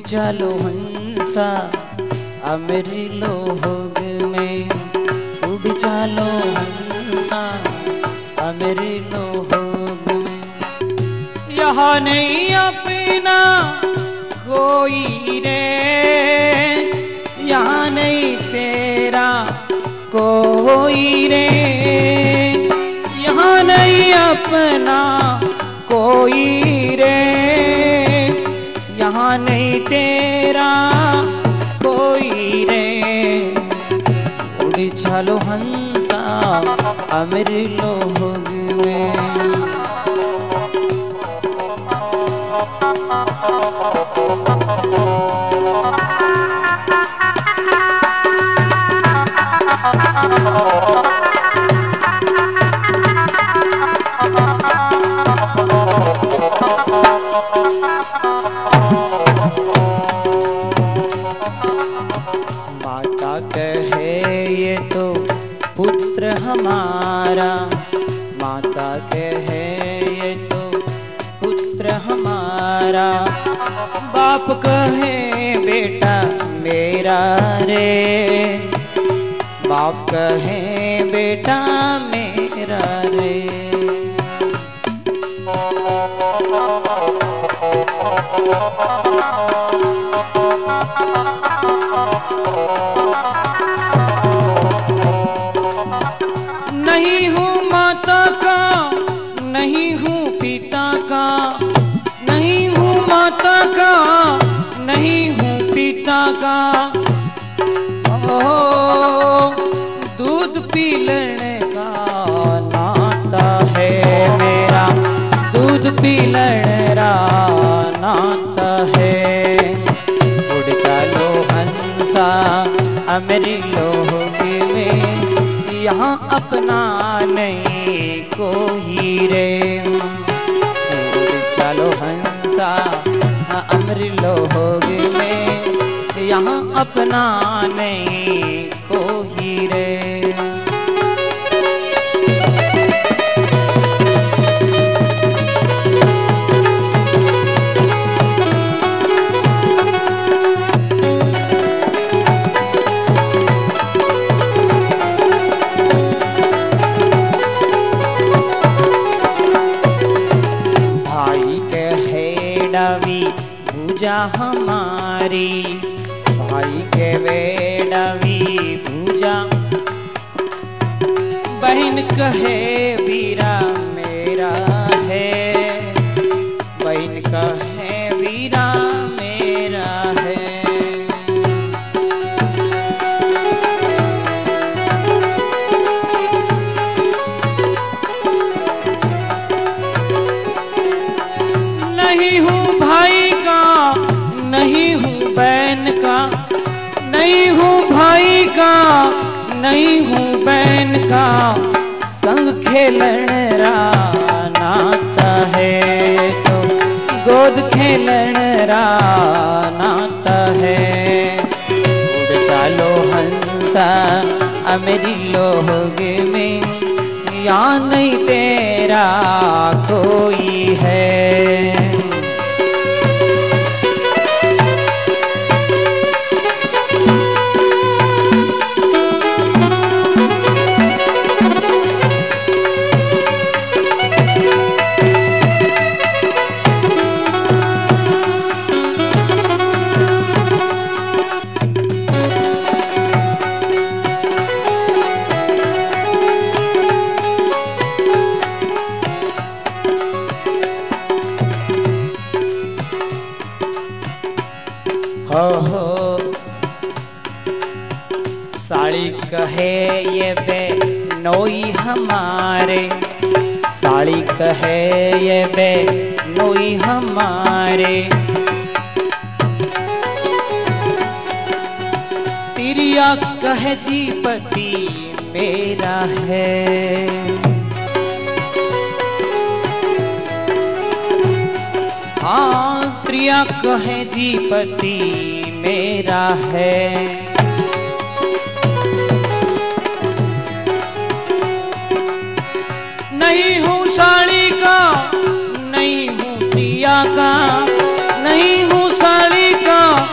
चलो हंसा अमृलो होग में, उड़ चलो हंसा अमृलो होग में। यहाँ नहीं अपना कोई रे, यहाँ नहीं तेरा कोई रे, यहाँ नहीं अपना कोई रे, यहाँ नहीं तेरा कोई रे। उड़ चलो हंसा अमृलो होग में। माता कहे ये तो पुत्र हमारा, माता कहे ये तो पुत्र हमारा, बाप कहे बेटा मेरा रे, बाप कहे बेटा मेरा रे। नहीं हूँ माता का, नहीं हूँ पिता का, नहीं हूँ माता का, नहीं हूँ पिता का। ओ दूध पीलने का नाता है मेरा, दूध पीलने का नाता है। उड़ चलो हंसा अमृलो होग में, यहाँ अपना नहीं कोई रे। उड़ चलो हंसा अमृलो होग में, यहाँ अपना नहीं कोई रे। भाई कहे डावी भूजा हमारी, भाई के बेडावी भूजा, बहन कहे वीरा मेरा है, बहन कहे वीरा मेरा है। नहीं हूँ भाई का, नहीं हूँ बहन का, नहीं हूँ भाई का, नहीं हूँ बहन का, संग खेलने रा नाता है तो गोद खेलने रा नाता है। उड़ चलो हंसा अमृलो होग में, यहाँ नहीं तेरा कोई है। हो साड़ी कहे ये बे नोई हमारे, साड़ी कहे ये बे नोई हमारे, तिरिया कहे जी पति मेरा है। हाँ त्रिया कहे जी पति मेरा है। नहीं हूँ साड़ी का, नहीं हूँ प्रिया का, नहीं हूँ साड़ी का,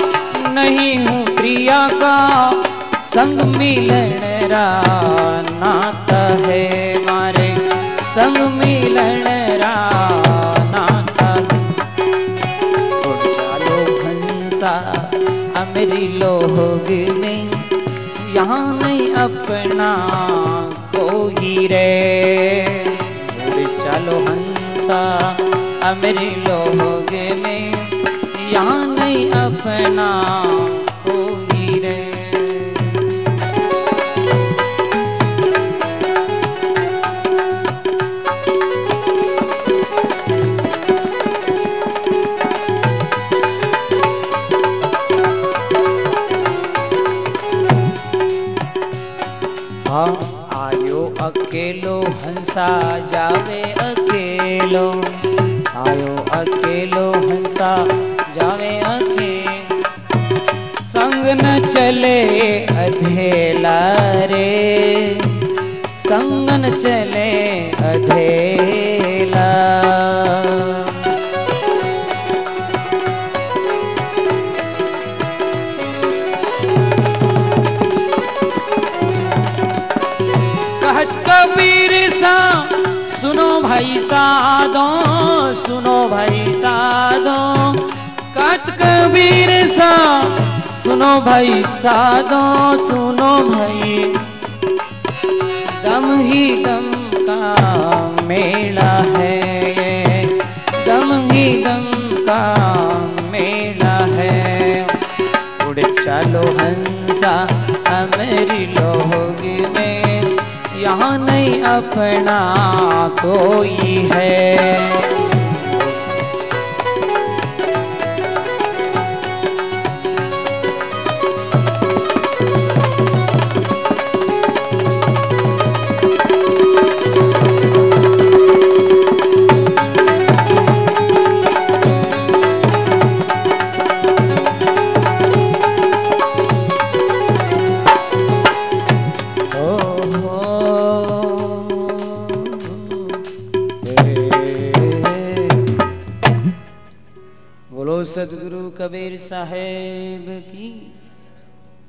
प्रिया का संग मिलन रा नाता है, मारे संग मिलन रा नाता है। उड़ चालो हंसा अमरी लोग में, यहाँ नहीं अपना कोई रे। उड़ चलो हंसा अमरी लोग में, यहाँ नहीं अपना कोई रे। हाँ आयो अकेलो हंसा जावे अकेलो, आयो अकेलो हंसा जावे अकेलो। संग न चले अधेला रे, संग न चले अधेला। कहत कबीर सा सुनो भाई साधो, सुनो भाई साधो। कहत कबीर सा सुनो भाई साधो, सुनो भाई। दम ही दम का मेला है ये, दम ही दम का मेला है। उड़ चलो हंसा अमरी लोग में, यहाँ नहीं अपना कोई है। बोलो सतगुरु कबीर साहेब की।